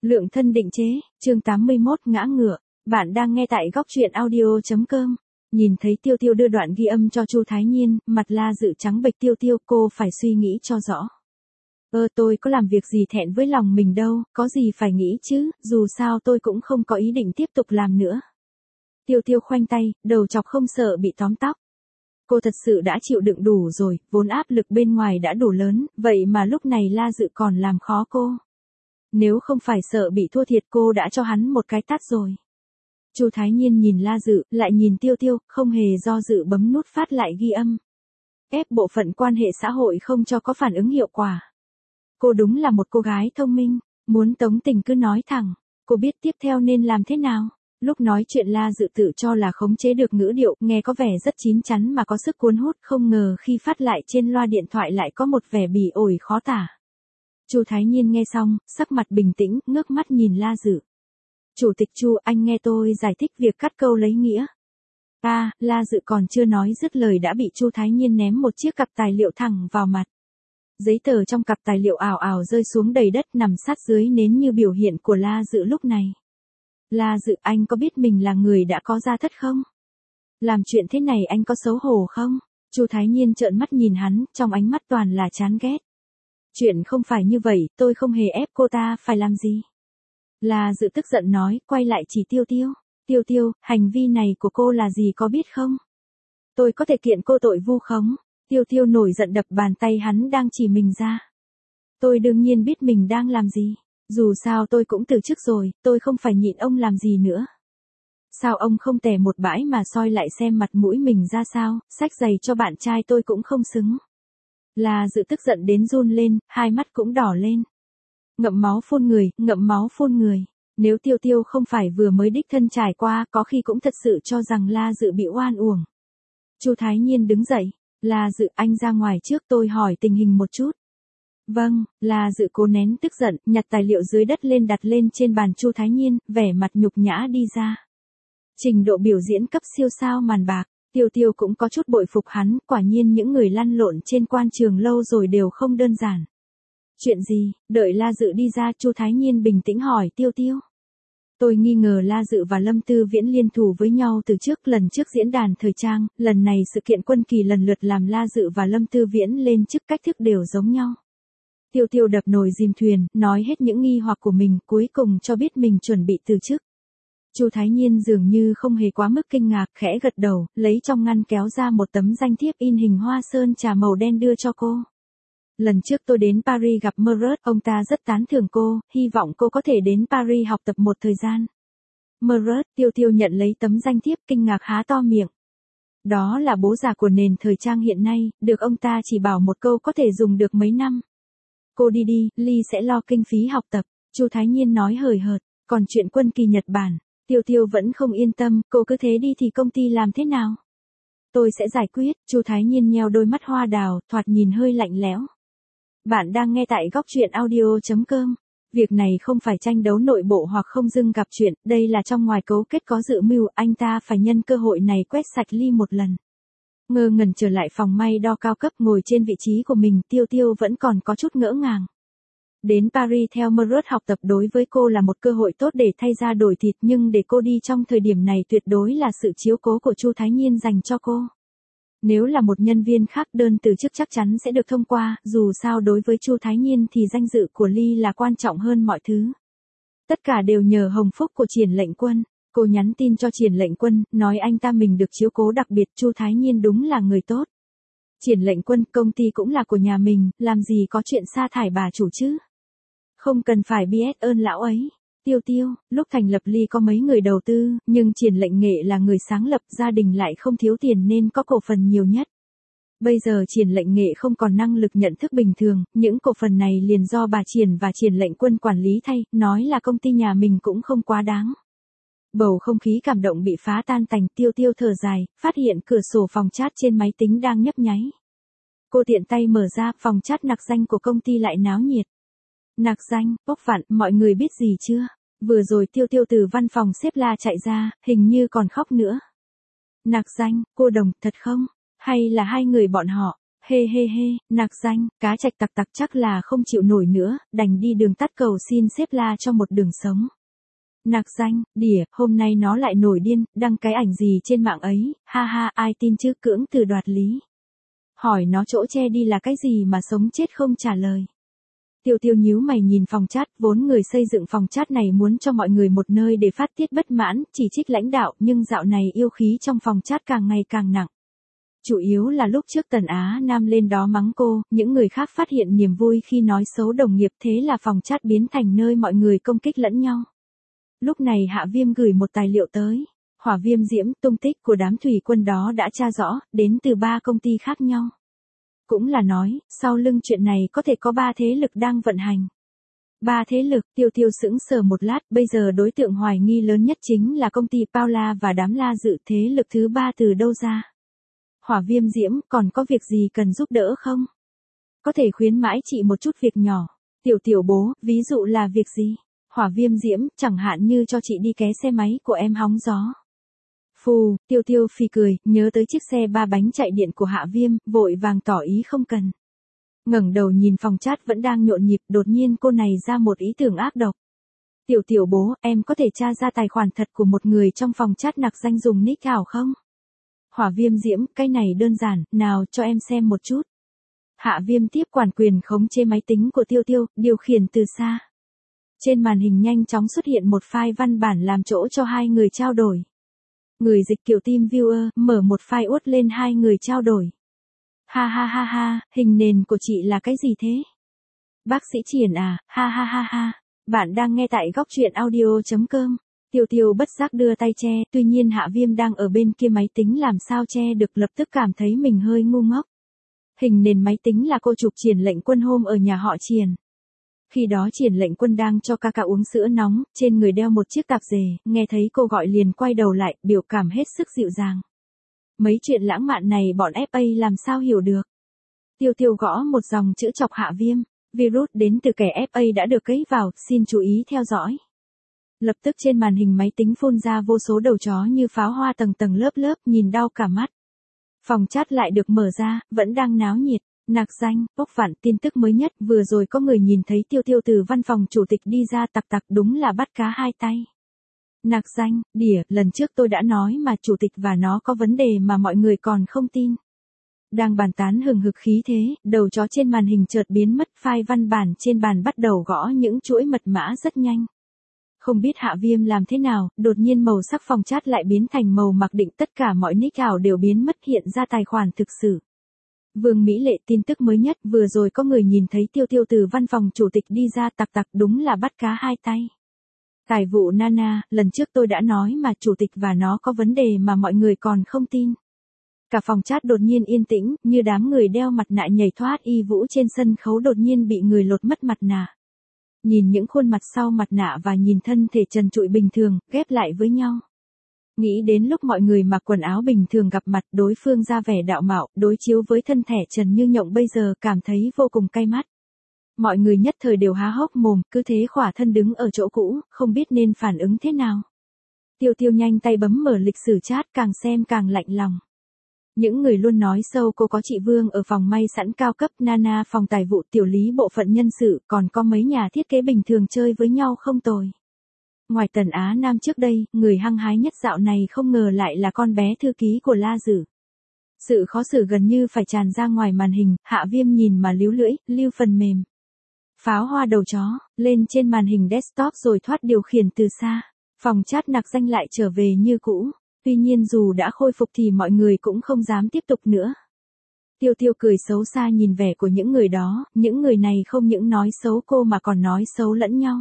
Lượng thân định chế, chương 81 ngã ngựa. Bạn đang nghe tại góc truyện audio.com. Nhìn thấy Tiêu Tiêu đưa đoạn ghi âm cho Chu Thái Nhiên, mặt La Dự trắng bệch. Tiêu, cô phải suy nghĩ cho rõ. Tôi có làm việc gì thẹn với lòng mình đâu, có gì phải nghĩ chứ, dù sao tôi cũng không có ý định tiếp tục làm nữa. Tiêu khoanh tay, đầu chọc không sợ bị tóm tóc. Cô thật sự đã chịu đựng đủ rồi, vốn áp lực bên ngoài đã đủ lớn, vậy mà lúc này La Dự còn làm khó cô. Nếu không phải sợ bị thua thiệt cô đã cho hắn một cái tát rồi. Chu Thái Nhiên nhìn La Dự, lại nhìn Tiêu, không hề do dự bấm nút phát lại ghi âm. Ép bộ phận quan hệ xã hội không cho có phản ứng hiệu quả. Cô đúng là một cô gái thông minh, muốn tống tình cứ nói thẳng, cô biết tiếp theo nên làm thế nào. Lúc nói chuyện La Dự tự cho là khống chế được ngữ điệu, nghe có vẻ rất chín chắn mà có sức cuốn hút, không ngờ khi phát lại trên loa điện thoại lại có một vẻ bỉ ổi khó tả. Chu Thái Nhiên nghe xong, sắc mặt bình tĩnh, ngước mắt nhìn La Dự. Chủ tịch Chu, anh nghe tôi giải thích việc cắt câu lấy nghĩa. La Dự còn chưa nói dứt lời đã bị Chu Thái Nhiên ném một chiếc cặp tài liệu thẳng vào mặt. Giấy tờ trong cặp tài liệu ào ào rơi xuống đầy đất nằm sát dưới nến như biểu hiện của La Dự lúc này. La Dự, anh có biết mình là người đã có gia thất không? Làm chuyện thế này anh có xấu hổ không? Chu Thái Nhiên trợn mắt nhìn hắn, trong ánh mắt toàn là chán ghét. Chuyện không phải như vậy, tôi không hề ép cô ta phải làm gì. La Dự tức giận nói, quay lại chỉ Tiêu, hành vi này của cô là gì có biết không? Tôi có thể kiện cô tội vu khống. Tiêu nổi giận đập bàn tay hắn đang chỉ mình ra. Tôi đương nhiên biết mình đang làm gì. Dù sao tôi cũng từ chức rồi, tôi không phải nhịn ông làm gì nữa. Sao ông không tè một bãi mà soi lại xem mặt mũi mình ra sao, xách giày cho bạn trai tôi cũng không xứng. La Dự tức giận đến run lên, hai mắt cũng đỏ lên. Ngậm máu phun người. Nếu Tiêu không phải vừa mới đích thân trải qua, có khi cũng thật sự cho rằng La Dự bị oan uổng. Chu Thái Nhiên đứng dậy. La Dự, anh ra ngoài trước, tôi hỏi tình hình một chút. Vâng, La Dự cố nén tức giận, nhặt tài liệu dưới đất lên đặt lên trên bàn Chu Thái Nhiên, vẻ mặt nhục nhã đi ra. Trình độ biểu diễn cấp siêu sao màn bạc, Tiêu cũng có chút bội phục hắn, quả nhiên những người lăn lộn trên quan trường lâu rồi đều không đơn giản. Chuyện gì? Đợi La Dự đi ra, Chu Thái Nhiên bình tĩnh hỏi Tiêu. Tôi nghi ngờ La Dự và Lâm Tư Viễn liên thủ với nhau từ trước, lần trước diễn đàn thời trang, lần này sự kiện quân kỳ lần lượt làm La Dự và Lâm Tư Viễn lên chức cách thức đều giống nhau. Tiêu đập nồi dìm thuyền, nói hết những nghi hoặc của mình, cuối cùng cho biết mình chuẩn bị từ chức. Chu Thái Nhiên dường như không hề quá mức kinh ngạc, khẽ gật đầu, lấy trong ngăn kéo ra một tấm danh thiếp in hình hoa sơn trà màu đen đưa cho cô. Lần trước tôi đến Paris gặp Meurot, ông ta rất tán thưởng cô, hy vọng cô có thể đến Paris học tập một thời gian. Meurot, Tiêu nhận lấy tấm danh thiếp, kinh ngạc há to miệng. Đó là bố già của nền thời trang hiện nay, được ông ta chỉ bảo một câu có thể dùng được mấy năm. Cô đi, Ly sẽ lo kinh phí học tập, Chu Thái Nhiên nói hời hợt, còn chuyện quân kỳ Nhật Bản, Tiêu vẫn không yên tâm, cô cứ thế đi thì công ty làm thế nào? Tôi sẽ giải quyết, Chu Thái Nhiên nheo đôi mắt hoa đào, thoạt nhìn hơi lạnh lẽo. Bạn đang nghe tại góc truyện audio.com. Việc này không phải tranh đấu nội bộ hoặc không dưng gặp chuyện, đây là trong ngoài cấu kết có dự mưu, anh ta phải nhân cơ hội này quét sạch Ly một lần. Ngơ ngẩn trở lại phòng may đo cao cấp, ngồi trên vị trí của mình, Tiêu vẫn còn có chút ngỡ ngàng. Đến Paris theo Meurot học tập đối với cô là một cơ hội tốt để thay da đổi thịt, nhưng để cô đi trong thời điểm này tuyệt đối là sự chiếu cố của Chu Thái Nhiên dành cho cô. Nếu là một nhân viên khác, đơn từ chức chắc chắn sẽ được thông qua, dù sao đối với Chu Thái Nhiên thì danh dự của Ly là quan trọng hơn mọi thứ. Tất cả đều nhờ hồng phúc của Triển Lệnh Quân. Cô nhắn tin cho Triển Lệnh Quân, nói anh ta mình được chiếu cố đặc biệt, Chu Thái Nhiên đúng là người tốt. Triển Lệnh Quân, công ty cũng là của nhà mình, làm gì có chuyện sa thải bà chủ chứ. Không cần phải biết ơn lão ấy. Tiêu, lúc thành lập Ly có mấy người đầu tư, nhưng Triển Lệnh Nghệ là người sáng lập, gia đình lại không thiếu tiền nên có cổ phần nhiều nhất. Bây giờ Triển Lệnh Nghệ không còn năng lực nhận thức bình thường, những cổ phần này liền do bà Triển và Triển Lệnh Quân quản lý thay, nói là công ty nhà mình cũng không quá đáng. Bầu không khí cảm động bị phá tan tành, Tiêu thở dài, phát hiện cửa sổ phòng chat trên máy tính đang nhấp nháy. Cô tiện tay mở ra, phòng chat nặc danh của công ty lại náo nhiệt. Nặc danh, bốc vặn, mọi người biết gì chưa? Vừa rồi Tiêu từ văn phòng xếp la chạy ra, hình như còn khóc nữa. Nặc danh, cô Đồng, thật không? Hay là hai người bọn họ? Hê hê hê, nặc danh, cá trạch tặc tặc chắc là không chịu nổi nữa, đành đi đường tắt cầu xin sếp la cho một đường sống. Nặc danh, đỉa, hôm nay nó lại nổi điên, đăng cái ảnh gì trên mạng ấy, ha ha, ai tin chứ, cưỡng từ đoạt lý. Hỏi nó chỗ che đi là cái gì mà sống chết không trả lời. Tiêu Tiêu nhíu mày nhìn phòng chat, vốn người xây dựng phòng chat này muốn cho mọi người một nơi để phát tiết bất mãn, chỉ trích lãnh đạo, nhưng dạo này yêu khí trong phòng chat càng ngày càng nặng. Chủ yếu là lúc trước Tần Á Nam lên đó mắng cô, những người khác phát hiện niềm vui khi nói xấu đồng nghiệp, thế là phòng chat biến thành nơi mọi người công kích lẫn nhau. Lúc này Hạ Viêm gửi một tài liệu tới. Hỏa Viêm Diễm, tung tích của đám thủy quân đó đã tra rõ, đến từ 3 công ty khác nhau. Cũng là nói, sau lưng chuyện này có thể có 3 thế lực đang vận hành. 3 thế lực, Tiêu Tiêu sững sờ một lát, bây giờ đối tượng hoài nghi lớn nhất chính là công ty Paula và đám La Dự, thế lực thứ 3 từ đâu ra? Hỏa Viêm Diễm, còn có việc gì cần giúp đỡ không? Có thể khuyến mãi chị một chút việc nhỏ. Tiểu bố, ví dụ là việc gì? Hỏa Viêm Diễm, chẳng hạn như cho chị đi ké xe máy của em hóng gió. Phù, Tiêu Tiêu phì cười, nhớ tới chiếc xe 3 bánh chạy điện của Hạ Viêm, vội vàng tỏ ý không cần. Ngẩng đầu nhìn phòng chat vẫn đang nhộn nhịp, đột nhiên cô này ra một ý tưởng ác độc. Tiểu bố, em có thể tra ra tài khoản thật của một người trong phòng chat nặc danh dùng nick ảo không? Hỏa Viêm Diễm, cái này đơn giản, nào cho em xem một chút. Hạ Viêm tiếp quản quyền khống chế máy tính của Tiêu Tiêu, điều khiển từ xa. Trên màn hình nhanh chóng xuất hiện một file văn bản làm chỗ cho hai người trao đổi. Người dịch kiểu team viewer, mở một file uất lên hai người trao đổi. Ha ha ha ha, hình nền của chị là cái gì thế? Bác sĩ Triển à, ha ha ha ha. Bạn đang nghe tại góc truyện audio.com. Tiêu Tiêu bất giác đưa tay che, tuy nhiên Hạ Viêm đang ở bên kia máy tính làm sao che được, lập tức cảm thấy mình hơi ngu ngốc. Hình nền máy tính là cô chụp Triển Lệnh Quân hôm ở nhà họ Triển. Khi đó Triển Lệnh Quân đang cho ca ca uống sữa nóng, trên người đeo một chiếc tạp dề, nghe thấy cô gọi liền quay đầu lại, biểu cảm hết sức dịu dàng. Mấy chuyện lãng mạn này bọn FA làm sao hiểu được. Tiêu Tiêu gõ một dòng chữ chọc Hạ Viêm, virus đến từ kẻ FA đã được cấy vào, xin chú ý theo dõi. Lập tức trên màn hình máy tính phun ra vô số đầu chó như pháo hoa tầng tầng lớp lớp, nhìn đau cả mắt. Phòng chat lại được mở ra, vẫn đang náo nhiệt. Nặc danh, bốc vạn, tin tức mới nhất, vừa rồi có người nhìn thấy Tiêu Tiêu từ văn phòng chủ tịch đi ra, tặc tặc, đúng là bắt cá hai tay. Nặc danh, đỉa, lần trước tôi đã nói mà chủ tịch và nó có vấn đề mà mọi người còn không tin. Đang bàn tán hừng hực khí thế, đầu chó trên màn hình chợt biến mất, file văn bản trên bàn bắt đầu gõ những chuỗi mật mã rất nhanh. Không biết Hạ Viêm làm thế nào, đột nhiên màu sắc phòng chat lại biến thành màu mặc định, tất cả mọi nick ảo đều biến mất, hiện ra tài khoản thực sự. Vương Mỹ Lệ, tin tức mới nhất, vừa rồi có người nhìn thấy Tiêu Tiêu từ văn phòng chủ tịch đi ra, tặc tặc, đúng là bắt cá hai tay. Tài vụ Nana, lần trước tôi đã nói mà chủ tịch và nó có vấn đề mà mọi người còn không tin. Cả phòng chat đột nhiên yên tĩnh, như đám người đeo mặt nạ nhảy thoát y vũ trên sân khấu đột nhiên bị người lột mất mặt nạ. Nhìn những khuôn mặt sau mặt nạ và nhìn thân thể trần trụi bình thường, ghép lại với nhau. Nghĩ đến lúc mọi người mặc quần áo bình thường gặp mặt, đối phương ra vẻ đạo mạo, đối chiếu với thân thể trần như nhộng bây giờ, cảm thấy vô cùng cay mắt. Mọi người nhất thời đều há hốc mồm, cứ thế khỏa thân đứng ở chỗ cũ, không biết nên phản ứng thế nào. Tiêu Tiêu nhanh tay bấm mở lịch sử chat, càng xem càng lạnh lòng. Những người luôn nói sâu cô có chị Vương ở phòng may sẵn cao cấp, Nana phòng tài vụ, tiểu lý bộ phận nhân sự, còn có mấy nhà thiết kế bình thường chơi với nhau không tồi. Ngoài Tần Á Nam trước đây, người hăng hái nhất dạo này không ngờ lại là con bé thư ký của La Dử. Sự khó xử gần như phải tràn ra ngoài màn hình, Hạ Viêm nhìn mà líu lưỡi, lưu phần mềm. Pháo hoa đầu chó, lên trên màn hình desktop rồi thoát điều khiển từ xa. Phòng chat nặc danh lại trở về như cũ. Tuy nhiên dù đã khôi phục thì mọi người cũng không dám tiếp tục nữa. Tiêu Tiêu cười xấu xa nhìn vẻ của những người đó, những người này không những nói xấu cô mà còn nói xấu lẫn nhau.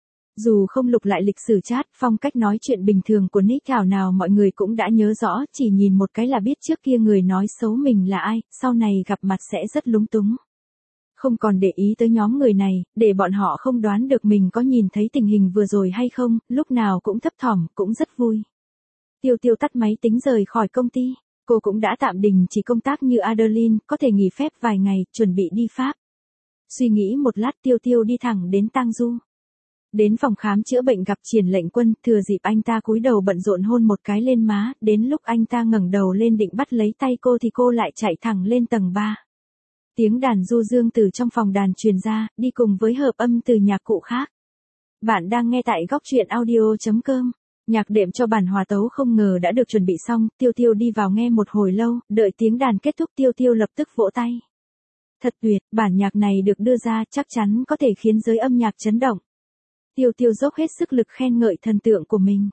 Dù không lục lại lịch sử chat, phong cách nói chuyện bình thường của nick ảo nào mọi người cũng đã nhớ rõ, chỉ nhìn một cái là biết trước kia người nói xấu mình là ai, sau này gặp mặt sẽ rất lúng túng. Không còn để ý tới nhóm người này, để bọn họ không đoán được mình có nhìn thấy tình hình vừa rồi hay không, lúc nào cũng thấp thỏm, cũng rất vui. Tiêu Tiêu tắt máy tính rời khỏi công ty, cô cũng đã tạm đình chỉ công tác như Adeline, có thể nghỉ phép vài ngày, chuẩn bị đi Pháp. Suy nghĩ một lát Tiêu Tiêu đi thẳng đến Tang Du. Đến phòng khám chữa bệnh gặp Triển Lệnh Quân, thừa dịp anh ta cúi đầu bận rộn hôn một cái lên má, đến lúc anh ta ngẩng đầu lên định bắt lấy tay cô thì cô lại chạy thẳng lên tầng 3. Tiếng đàn du dương từ trong phòng đàn truyền ra, đi cùng với hợp âm từ nhạc cụ khác. Bạn đang nghe tại góc truyện audio.com. Nhạc đệm cho bản hòa tấu không ngờ đã được chuẩn bị xong, Tiêu Tiêu đi vào nghe một hồi lâu, đợi tiếng đàn kết thúc Tiêu Tiêu lập tức vỗ tay. Thật tuyệt, bản nhạc này được đưa ra chắc chắn có thể khiến giới âm nhạc chấn động. Tiêu Tiêu dốc hết sức lực khen ngợi thần tượng của mình.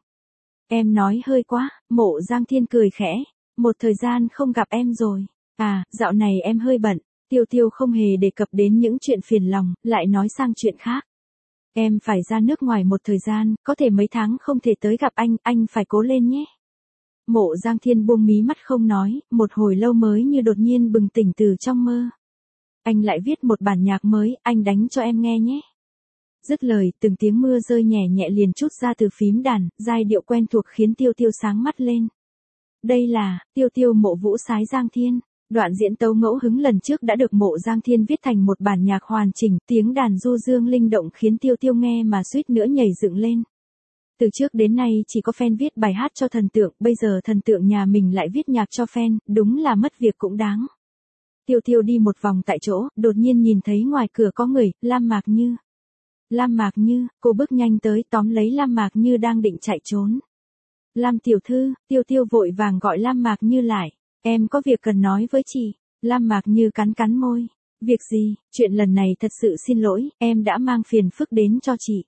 Em nói hơi quá, Mộ Giang Thiên cười khẽ, một thời gian không gặp em rồi. À, dạo này em hơi bận. Tiêu Tiêu không hề đề cập đến những chuyện phiền lòng, lại nói sang chuyện khác. Em phải ra nước ngoài một thời gian, có thể mấy tháng không thể tới gặp anh phải cố lên nhé. Mộ Giang Thiên buông mí mắt không nói, một hồi lâu mới như đột nhiên bừng tỉnh từ trong mơ. Anh lại viết một bản nhạc mới, anh đánh cho em nghe nhé. Dứt lời, từng tiếng mưa rơi nhẹ nhẹ liền trút ra từ phím đàn, giai điệu quen thuộc khiến Tiêu Tiêu sáng mắt lên. Đây là, Tiêu Tiêu Mộ Vũ Sái Giang Thiên. Đoạn diễn tấu ngẫu hứng lần trước đã được Mộ Giang Thiên viết thành một bản nhạc hoàn chỉnh, tiếng đàn du dương linh động khiến Tiêu Tiêu nghe mà suýt nữa nhảy dựng lên. Từ trước đến nay chỉ có fan viết bài hát cho thần tượng, bây giờ thần tượng nhà mình lại viết nhạc cho fan, đúng là mất việc cũng đáng. Tiêu Tiêu đi một vòng tại chỗ, đột nhiên nhìn thấy ngoài cửa có người, Lam Mạc Như. Lam Mạc Như, cô bước nhanh tới tóm lấy Lam Mạc Như đang định chạy trốn. Lam tiểu thư, Tiêu Tiêu vội vàng gọi Lam Mạc Như lại. Em có việc cần nói với chị. Lam Mạc Như cắn cắn môi. Việc gì, chuyện lần này thật sự xin lỗi, em đã mang phiền phức đến cho chị.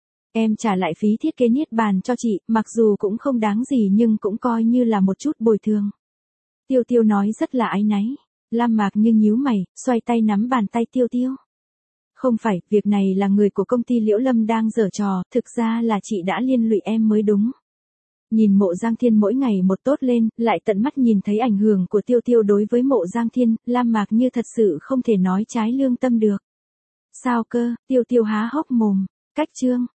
Em trả lại phí thiết kế niết bàn cho chị, mặc dù cũng không đáng gì nhưng cũng coi như là một chút bồi thường. Tiêu Tiêu nói rất là áy náy. Lam Mạc Như nhíu mày, xoay tay nắm bàn tay Tiêu Tiêu. Không phải, việc này là người của công ty Liễu Lâm đang giở trò, thực ra là chị đã liên lụy em mới đúng. Nhìn Mộ Giang Thiên mỗi ngày một tốt lên, lại tận mắt nhìn thấy ảnh hưởng của Tiêu Tiêu đối với Mộ Giang Thiên, Lam Mạc Như thật sự không thể nói trái lương tâm được. Sao cơ, Tiêu Tiêu há hốc mồm, cách chương.